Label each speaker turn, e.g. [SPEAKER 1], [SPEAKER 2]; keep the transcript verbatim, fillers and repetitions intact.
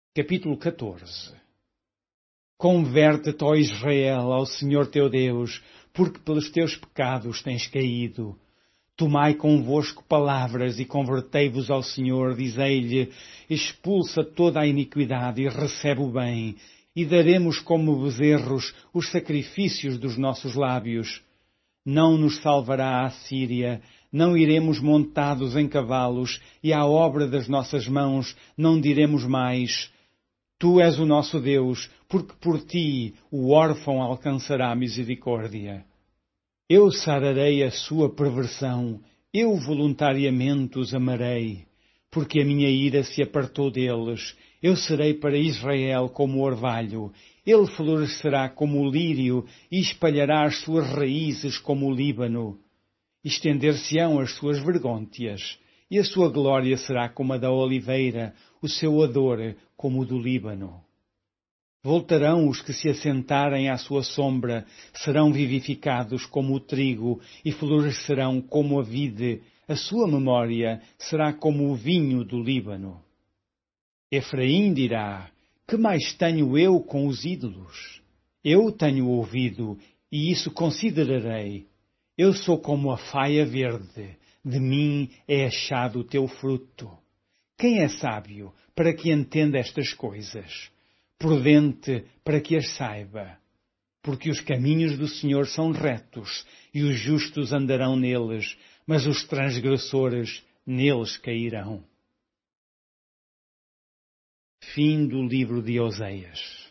[SPEAKER 1] Capítulo catorze. Converte-te, ó Israel, ao Senhor teu Deus, porque pelos teus pecados tens caído. Tomai convosco palavras e convertei-vos ao Senhor, dizei-lhe, expulsa toda a iniquidade e recebe o bem, e daremos como bezerros os sacrifícios dos nossos lábios. Não nos salvará a Síria, não iremos montados em cavalos, e à obra das nossas mãos não diremos mais, Tu és o nosso Deus, porque por ti o órfão alcançará misericórdia. Eu sararei a sua perversão, eu voluntariamente os amarei, porque a minha ira se apartou deles. Eu serei para Israel como orvalho, ele florescerá como o lírio e espalhará as suas raízes como o Líbano. Estender-se-ão as suas vergônteas, e a sua glória será como a da oliveira, o seu odor como o do Líbano. Voltarão os que se assentarem à sua sombra, serão vivificados como o trigo e florescerão como a vide, a sua memória será como o vinho do Líbano. Efraim dirá, que mais tenho eu com os ídolos? Eu tenho ouvido, e isso considerarei. Eu sou como a faia verde, de mim é achado o teu fruto. Quem é sábio para que entenda estas coisas? Prudente para que as saiba? Porque os caminhos do Senhor são retos, e os justos andarão neles, mas os transgressores neles cairão. Fim do livro de Oseias.